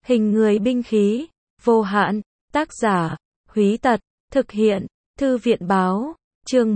Hình người binh khí, vô hạn, tác giả, Húy Tật, thực hiện, Thư viện báo, chương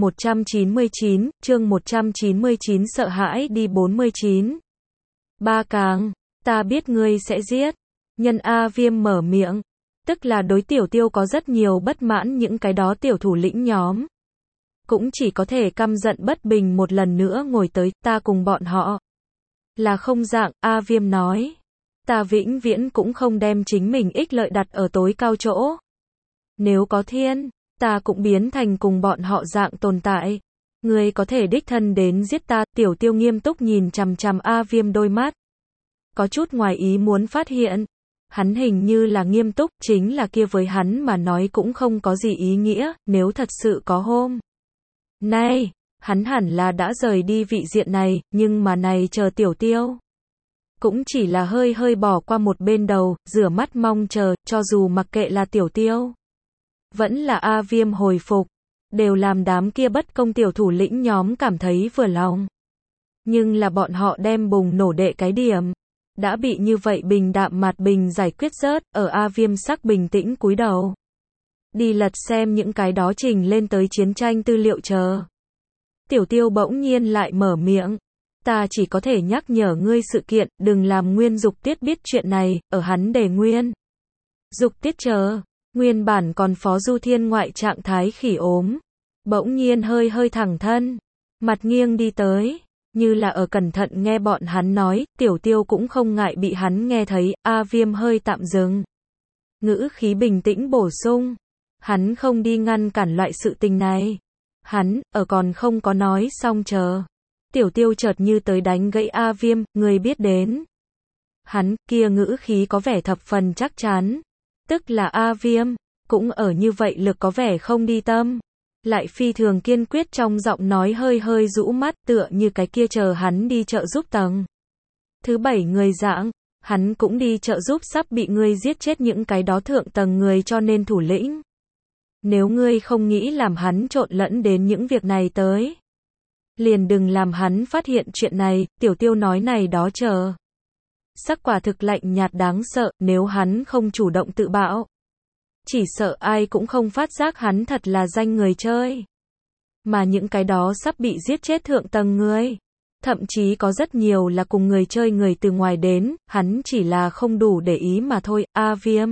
199, sợ hãi đi 49. Ba Càng, ta biết ngươi sẽ giết. Nhân A Viêm mở miệng, tức là đối Tiểu Tiêu có rất nhiều bất mãn những cái đó tiểu thủ lĩnh nhóm. Cũng chỉ có thể căm giận bất bình một lần nữa ngồi tới, ta cùng bọn họ. Là không dạng, A Viêm nói. Ta vĩnh viễn cũng không đem chính mình ích lợi đặt ở tối cao chỗ. Nếu có thiên, ta cũng biến thành cùng bọn họ dạng tồn tại. Ngươi có thể đích thân đến giết ta. Tiểu Tiêu nghiêm túc nhìn chằm chằm A Viêm đôi mắt. Có chút ngoài ý muốn phát hiện. Hắn hình như là nghiêm túc, chính là kia với hắn mà nói cũng không có gì ý nghĩa, nếu thật sự có hôm nay, hắn hẳn là đã rời đi vị diện này, nhưng mà này chờ Tiểu Tiêu. Cũng chỉ là hơi hơi bỏ qua một bên đầu, rửa mắt mong chờ, cho dù mặc kệ là Tiểu Tiêu. Vẫn là A Viêm hồi phục, đều làm đám kia bất công tiểu thủ lĩnh nhóm cảm thấy vừa lòng. Nhưng là bọn họ đem bùng nổ đệ cái điểm. Đã bị như vậy bình đạm mạt bình giải quyết rớt, ở A Viêm sắc bình tĩnh cúi đầu. Đi lật xem những cái đó trình lên tới chiến tranh tư liệu chờ. Tiểu Tiêu bỗng nhiên lại mở miệng. Ta chỉ có thể nhắc nhở ngươi sự kiện, đừng làm Nguyên Dục Tiết biết chuyện này, ở hắn để Nguyên Dục Tiết chờ. Nguyên bản còn Phó Du Thiên ngoại trạng thái khỉ ốm. Bỗng nhiên hơi hơi thẳng thân. Mặt nghiêng đi tới. Như là ở cẩn thận nghe bọn hắn nói, Tiểu Tiêu cũng không ngại bị hắn nghe thấy, A Viêm hơi tạm dừng. Ngữ khí bình tĩnh bổ sung. Hắn không đi ngăn cản loại sự tình này. Hắn, ở còn không có nói xong chờ. Tiểu Tiêu chợt như tới đánh gãy A Viêm, người biết đến. Hắn, kia ngữ khí có vẻ thập phần chắc chắn. Tức là A Viêm, cũng ở như vậy lực có vẻ không đi tâm. Lại phi thường kiên quyết trong giọng nói hơi hơi rũ mắt tựa như cái kia chờ hắn đi trợ giúp tầng. Thứ 7 người dạng, hắn cũng đi trợ giúp sắp bị ngươi giết chết những cái đó thượng tầng người cho nên thủ lĩnh. Nếu ngươi không nghĩ làm hắn trộn lẫn đến những việc này tới. Liền đừng làm hắn phát hiện chuyện này, Tiểu Tiêu nói này đó chờ. Sắc quả thực lạnh nhạt đáng sợ, nếu hắn không chủ động tự bạo. Chỉ sợ ai cũng không phát giác hắn thật là danh người chơi. Mà những cái đó sắp bị giết chết thượng tầng người. Thậm chí có rất nhiều là cùng người chơi người từ ngoài đến, hắn chỉ là không đủ để ý mà thôi. A Viêm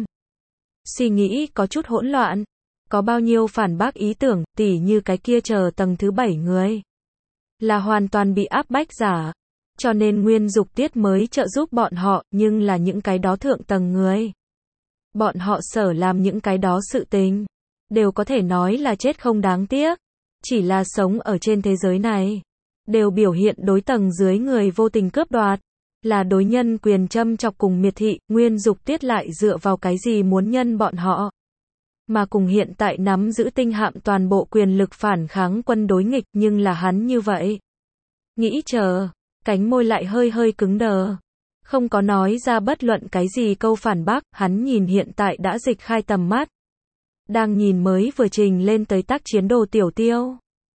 suy nghĩ có chút hỗn loạn. Có bao nhiêu phản bác ý tưởng, tỉ như cái kia chờ tầng thứ 7 người. Là hoàn toàn bị áp bách giả. Cho nên Nguyên Dục Tiết mới trợ giúp bọn họ, nhưng là những cái đó thượng tầng người. Bọn họ sở làm những cái đó sự tình. Đều có thể nói là chết không đáng tiếc. Chỉ là sống ở trên thế giới này. Đều biểu hiện đối tầng dưới người vô tình cướp đoạt. Là đối nhân quyền châm chọc cùng miệt thị, Nguyên Dục Tiết lại dựa vào cái gì muốn nhân bọn họ. Mà cùng hiện tại nắm giữ tinh hạm toàn bộ quyền lực phản kháng quân đối nghịch, nhưng là hắn như vậy. Nghĩ chờ, cánh môi lại hơi hơi cứng đờ. Không có nói ra bất luận cái gì câu phản bác, hắn nhìn hiện tại đã dịch khai tầm mắt. Đang nhìn mới vừa trình lên tới tác chiến đồ Tiểu Tiêu.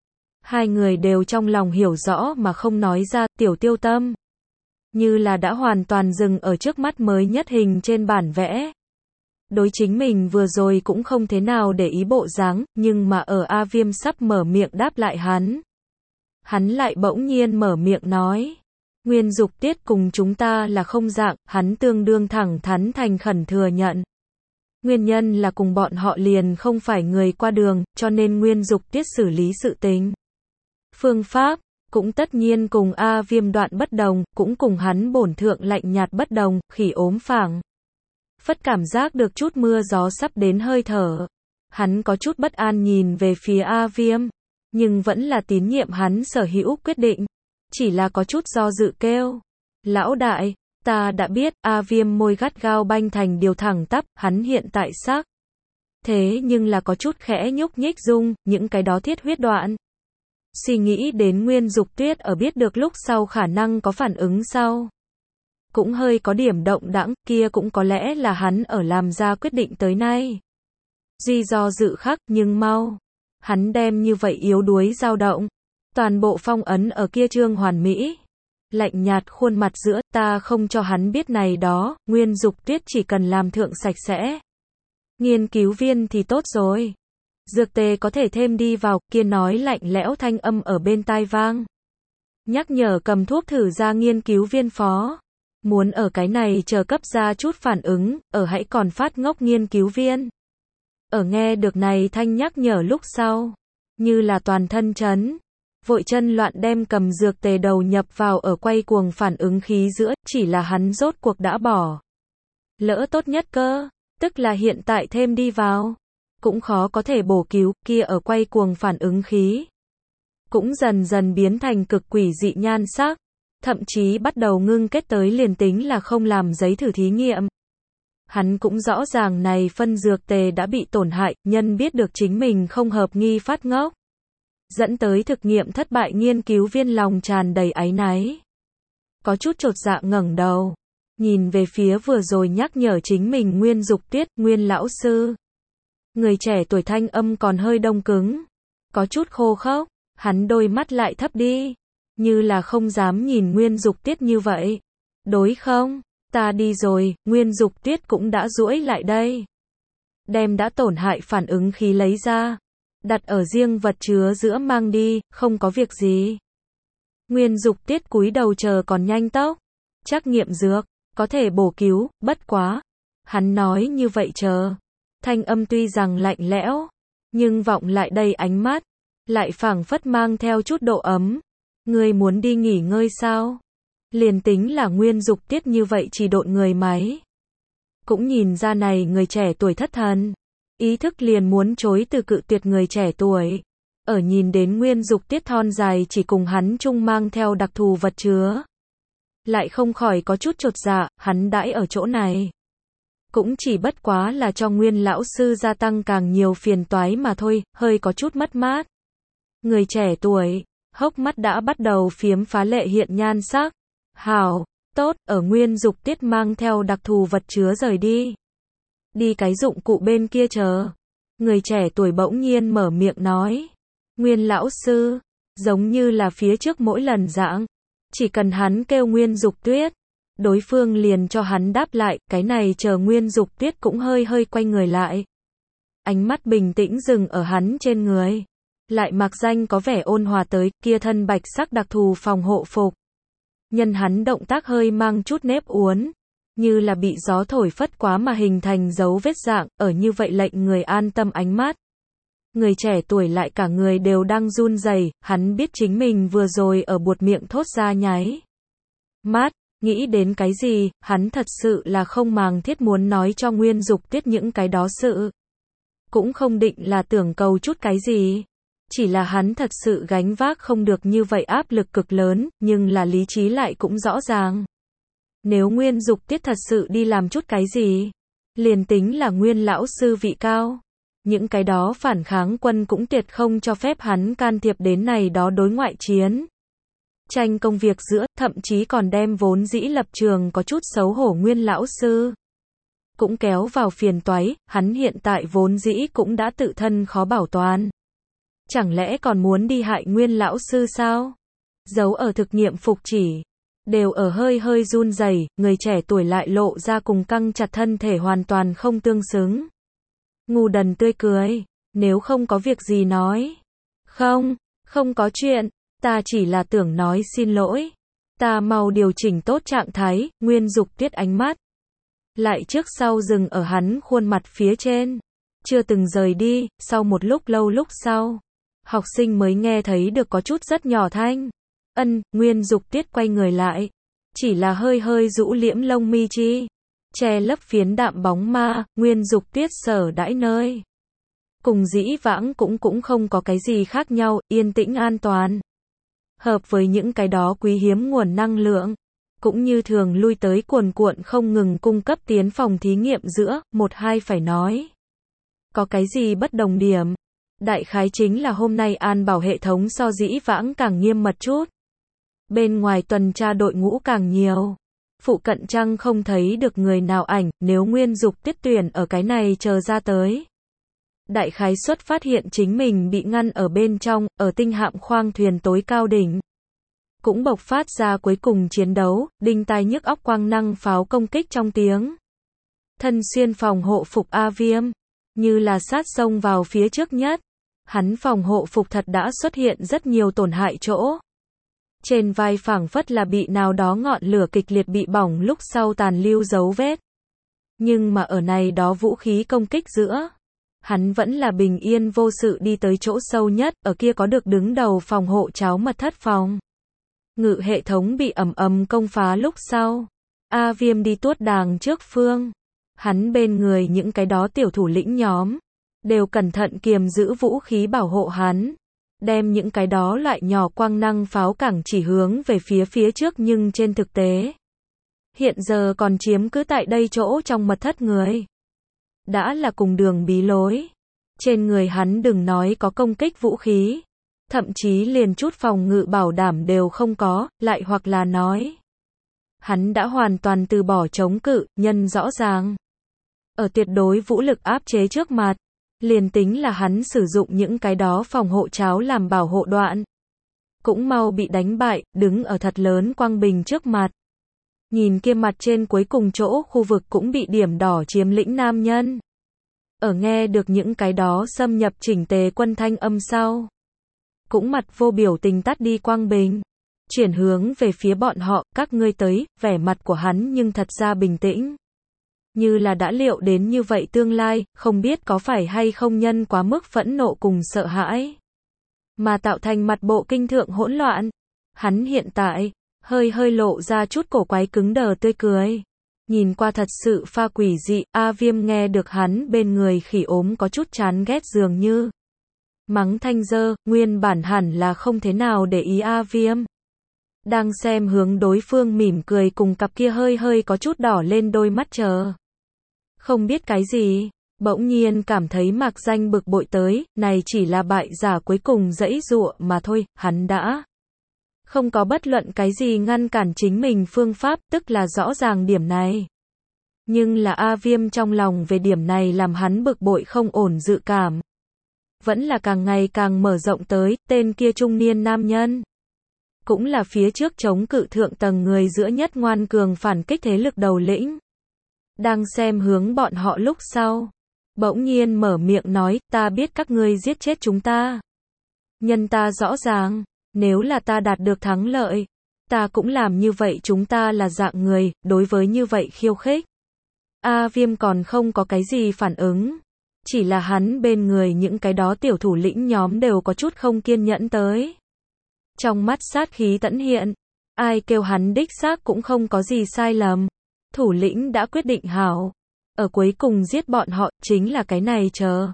Hai người đều trong lòng hiểu rõ mà không nói ra, Tiểu Tiêu tâm. Như là đã hoàn toàn dừng ở trước mắt mới nhất hình trên bản vẽ. Đối chính mình vừa rồi cũng không thế nào để ý bộ dáng, nhưng mà ở A Viêm sắp mở miệng đáp lại hắn. Hắn lại bỗng nhiên mở miệng nói. Nguyên Dục Tiết cùng chúng ta là không dạng, hắn tương đương thẳng thắn thành khẩn thừa nhận. Nguyên nhân là cùng bọn họ liền không phải người qua đường, cho nên Nguyên Dục Tiết xử lý sự tình. Phương pháp, cũng tất nhiên cùng A Viêm đoạn bất đồng, cũng cùng hắn bổn thượng lạnh nhạt bất đồng, khỉ ốm phảng. Phất cảm giác được chút mưa gió sắp đến hơi thở. Hắn có chút bất an nhìn về phía A Viêm, nhưng vẫn là tín nhiệm hắn sở hữu quyết định. Chỉ là có chút do dự kêu. Lão đại, ta đã biết. A Viêm môi gắt gao banh thành điều thẳng tắp, hắn hiện tại xác. Thế nhưng là có chút khẽ nhúc nhích rung, những cái đó thiết huyết đoạn. Suy nghĩ đến Nguyên Dục Tiết ở biết được lúc sau khả năng có phản ứng sau. Cũng hơi có điểm động đãng, kia cũng có lẽ là hắn ở làm ra quyết định tới nay. Duy do dự khắc, nhưng mau. Hắn đem như vậy yếu đuối dao động. Toàn bộ phong ấn ở kia trương hoàn mỹ. lạnh nhạt khuôn mặt giữa, ta không cho hắn biết này đó, Nguyên Dục Tuyết chỉ cần làm thượng sạch sẽ. Nghiên cứu viên thì tốt rồi. Dược tề có thể thêm đi vào, kia nói lạnh lẽo thanh âm ở bên tai vang. Nhắc nhở cầm thuốc thử ra nghiên cứu viên phó. Muốn ở cái này chờ cấp ra chút phản ứng, ở hãy còn phát ngốc nghiên cứu viên. Ở nghe được này thanh nhắc nhở lúc sau, như là toàn thân chấn, vội chân loạn đem cầm dược tề đầu nhập vào ở quay cuồng phản ứng khí giữa, chỉ là hắn rốt cuộc đã bỏ. Lỡ tốt nhất cơ, tức là hiện tại thêm đi vào, cũng khó có thể bổ cứu, kia ở quay cuồng phản ứng khí. Cũng dần dần biến thành cực quỷ dị nhan sắc, thậm chí bắt đầu ngưng kết tới liền tính là không làm giấy thử thí nghiệm. Hắn cũng rõ ràng này phân dược tề đã bị tổn hại, nhân biết được chính mình không hợp nghi phát ngốc. Dẫn tới thực nghiệm thất bại nghiên cứu viên lòng tràn đầy áy náy. Có chút chột dạ ngẩng đầu, nhìn về phía vừa rồi nhắc nhở chính mình Nguyên Dục Tuyết, Nguyên lão sư. Người trẻ tuổi thanh âm còn hơi đông cứng, có chút khô khốc, hắn đôi mắt lại thấp đi, như là không dám nhìn Nguyên Dục Tuyết như vậy. Đối không? Ta đi rồi, Nguyên Dục Tuyết cũng đã duỗi lại đây. Đem đã tổn hại phản ứng khí lấy ra, đặt ở riêng vật chứa giữa mang đi, không có việc gì. Nguyên Dục Tuyết cúi đầu chờ còn nhanh tốc. Trắc nghiệm dược, có thể bổ cứu, bất quá. Hắn nói như vậy chờ. Thanh âm tuy rằng lạnh lẽo, nhưng vọng lại đầy ánh mắt, lại phảng phất mang theo chút độ ấm. Ngươi muốn đi nghỉ ngơi sao? Liền tính là Nguyên Dục Tuyết như vậy chỉ độn người máy. Cũng nhìn ra này người trẻ tuổi thất thần. Ý thức liền muốn chối từ cự tuyệt người trẻ tuổi. Ở nhìn đến Nguyên Dục Tuyết thon dài chỉ cùng hắn chung mang theo đặc thù vật chứa. Lại không khỏi có chút chột dạ, hắn đãi ở chỗ này. Cũng chỉ bất quá là cho Nguyên lão sư gia tăng càng nhiều phiền toái mà thôi, hơi có chút mất mát. Người trẻ tuổi, hốc mắt đã bắt đầu phiếm phá lệ hiện nhan sắc. Hảo, tốt, ở Nguyên Dục Tuyết mang theo đặc thù vật chứa rời đi. Đi cái dụng cụ bên kia chờ. Người trẻ tuổi bỗng nhiên mở miệng nói. Nguyên lão sư, giống như là phía trước mỗi lần dạng. Chỉ cần hắn kêu Nguyên Dục Tuyết, đối phương liền cho hắn đáp lại, cái này chờ Nguyên Dục Tuyết cũng hơi hơi quay người lại. Ánh mắt bình tĩnh dừng ở hắn trên người. Lại mặc danh có vẻ ôn hòa tới, kia thân bạch sắc đặc thù phòng hộ phục. Nhân hắn động tác hơi mang chút nếp uốn, như là bị gió thổi phất quá mà hình thành dấu vết dạng, ở như vậy lệnh người an tâm ánh mắt. Người trẻ tuổi lại cả người đều đang run rẩy, hắn biết chính mình vừa rồi ở buột miệng thốt ra nháy mắt, nghĩ đến cái gì, hắn thật sự là không màng thiết muốn nói cho Nguyên Dục Tuyết những cái đó sự. Cũng không định là tưởng cầu chút cái gì. Chỉ là hắn thật sự gánh vác không được như vậy áp lực cực lớn, nhưng là lý trí lại cũng rõ ràng. Nếu Nguyên Dục Tuyết thật sự đi làm chút cái gì, liền tính là Nguyên lão sư vị cao, những cái đó phản kháng quân cũng tuyệt không cho phép hắn can thiệp đến này đó đối ngoại chiến. Tranh công việc giữa, thậm chí còn đem vốn dĩ lập trường có chút xấu hổ Nguyên lão sư cũng kéo vào phiền toái, hắn hiện tại vốn dĩ cũng đã tự thân khó bảo toàn. Chẳng lẽ còn muốn đi hại Nguyên lão sư sao? Giấu ở thực nghiệm phục chỉ, đều ở hơi hơi run rẩy, người trẻ tuổi lại lộ ra cùng căng chặt thân thể hoàn toàn không tương xứng. Ngu đần tươi cười, nếu không có việc gì nói. Không có chuyện, ta chỉ là tưởng nói xin lỗi. Ta mau điều chỉnh tốt trạng thái, Nguyên Dục Tuyết ánh mắt. Lại trước sau dừng ở hắn khuôn mặt phía trên. Chưa từng rời đi, sau một lúc lâu lúc sau. Học sinh mới nghe thấy được có chút rất nhỏ thanh. Nguyên Dục Tuyết quay người lại. Chỉ là hơi hơi rũ liễm lông mi chi. Che lấp phiến đạm bóng ma, Nguyên Dục Tuyết sở đãi nơi. Cùng dĩ vãng cũng không có cái gì khác nhau, yên tĩnh an toàn. Hợp với những cái đó quý hiếm nguồn năng lượng. Cũng như thường lui tới cuồn cuộn không ngừng cung cấp tiến phòng thí nghiệm giữa, một hai phải nói. Có cái gì bất đồng điểm? Đại khái chính là hôm nay an bảo hệ thống so dĩ vãng càng nghiêm mật chút. Bên ngoài tuần tra đội ngũ càng nhiều. Phụ cận chăng không thấy được người nào ảnh, nếu Nguyên Dục Tuyết tuyển ở cái này chờ ra tới. Đại khái xuất phát hiện chính mình bị ngăn ở bên trong, ở tinh hạm khoang thuyền tối cao đỉnh. cũng bộc phát ra cuối cùng chiến đấu, đinh tai nhức óc quang năng pháo công kích trong tiếng thân xuyên phòng hộ phục A Viêm, như là sát xông vào phía trước nhất. Hắn phòng hộ phục thật đã xuất hiện rất nhiều tổn hại chỗ. Trên vai phảng phất là bị nào đó ngọn lửa kịch liệt bị bỏng lúc sau tàn lưu dấu vết. Nhưng mà ở này đó vũ khí công kích giữa, hắn vẫn là bình yên vô sự đi tới chỗ sâu nhất, ở kia có được đứng đầu phòng hộ cháo mật thất phòng ngự hệ thống bị ầm ầm công phá lúc sau. A Viêm đi tuốt đàng trước phương. Hắn bên người những cái đó tiểu thủ lĩnh nhóm, đều cẩn thận kiềm giữ vũ khí bảo hộ hắn. Đem những cái đó loại nhỏ quang năng pháo cẳng chỉ hướng về phía trước nhưng trên thực tế. Hiện giờ còn chiếm cứ tại đây chỗ trong mật thất người. Đã là cùng đường bí lối. Trên người hắn đừng nói có công kích vũ khí. Thậm chí liền chút phòng ngự bảo đảm đều không có, lại hoặc là nói. Hắn đã hoàn toàn từ bỏ chống cự, nhân rõ ràng. Ở tuyệt đối vũ lực áp chế trước mặt. Liền tính là hắn sử dụng những cái đó phòng hộ cháo làm bảo hộ đoạn. Cũng mau bị đánh bại, đứng ở thật lớn quang bình trước mặt. Nhìn kia mặt trên cuối cùng chỗ khu vực cũng bị điểm đỏ chiếm lĩnh nam nhân. Ở nghe được những cái đó xâm nhập chỉnh tề quân thanh âm sau. Cũng mặt vô biểu tình tắt đi quang bình. Chuyển hướng về phía bọn họ, các ngươi tới, vẻ mặt của hắn nhưng thật ra bình tĩnh. Như là đã liệu đến như vậy tương lai, không biết có phải hay không nhân quá mức phẫn nộ cùng sợ hãi. Mà tạo thành mặt bộ kinh thượng hỗn loạn. Hắn hiện tại, hơi lộ ra chút cổ quái cứng đờ tươi cười. Nhìn qua thật sự pha quỷ dị, A Viêm nghe được hắn bên người khỉ ốm có chút chán ghét dường như. Mắng thanh dơ, nguyên bản hẳn là không thế nào để ý A Viêm. Đang xem hướng đối phương mỉm cười cùng cặp kia hơi có chút đỏ lên đôi mắt chờ. Không biết cái gì, bỗng nhiên cảm thấy mạc danh bực bội tới, này chỉ là bại giả cuối cùng dãy dụa mà thôi, hắn đã không có bất luận cái gì ngăn cản chính mình phương pháp, tức là rõ ràng điểm này. Nhưng là A Viêm trong lòng về điểm này làm hắn bực bội không ổn dự cảm. Vẫn là càng ngày càng mở rộng tới, tên kia trung niên nam nhân. Cũng là phía trước chống cự thượng tầng người giữa nhất ngoan cường phản kích thế lực đầu lĩnh. Đang xem hướng bọn họ lúc sau. Bỗng nhiên mở miệng nói, ta biết các ngươi giết chết chúng ta. Nhân ta rõ ràng, nếu là ta đạt được thắng lợi, ta cũng làm như vậy, chúng ta là dạng người, đối với như vậy khiêu khích. A Viêm còn không có cái gì phản ứng. Chỉ là hắn bên người những cái đó tiểu thủ lĩnh nhóm đều có chút không kiên nhẫn tới. Trong mắt sát khí tẫn hiện. Ai kêu hắn đích xác cũng không có gì sai lầm. Thủ lĩnh đã quyết định hảo. Ở cuối cùng giết bọn họ, chính là cái này chờ.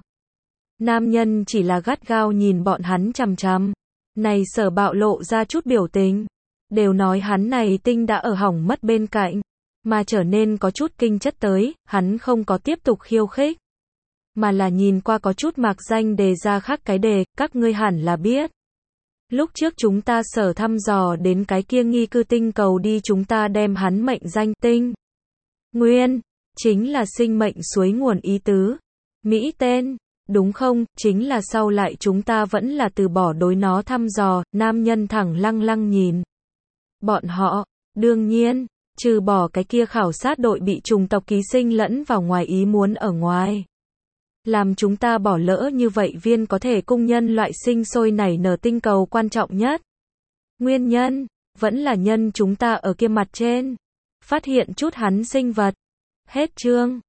Nam nhân chỉ là gắt gao nhìn bọn hắn chằm chằm. Này Sở bạo lộ ra chút biểu tình. Đều nói hắn này tinh đã ở hỏng mất bên cạnh. Mà trở nên có chút kinh chất tới, hắn không có tiếp tục khiêu khích. Mà là nhìn qua có chút mạc danh đề ra khác cái đề, các ngươi hẳn là biết. Lúc trước chúng ta Sở thăm dò đến cái kia nghi cư tinh cầu đi, chúng ta đem hắn mệnh danh tinh nguyên, chính là sinh mệnh suối nguồn ý tứ. Mỹ tên, đúng không, chính là sau lại chúng ta vẫn là từ bỏ đối nó thăm dò, nam nhân thẳng lăng nhìn. Bọn họ, đương nhiên, trừ bỏ cái kia khảo sát đội bị trùng tộc ký sinh lẫn vào ngoài ý muốn ở ngoài. Làm chúng ta bỏ lỡ như vậy viên có thể cung nhân loại sinh sôi nảy nở tinh cầu quan trọng nhất. Nguyên nhân, vẫn là nhân chúng ta ở kia mặt trên. Phát hiện chút hắn sinh vật. Hết chương.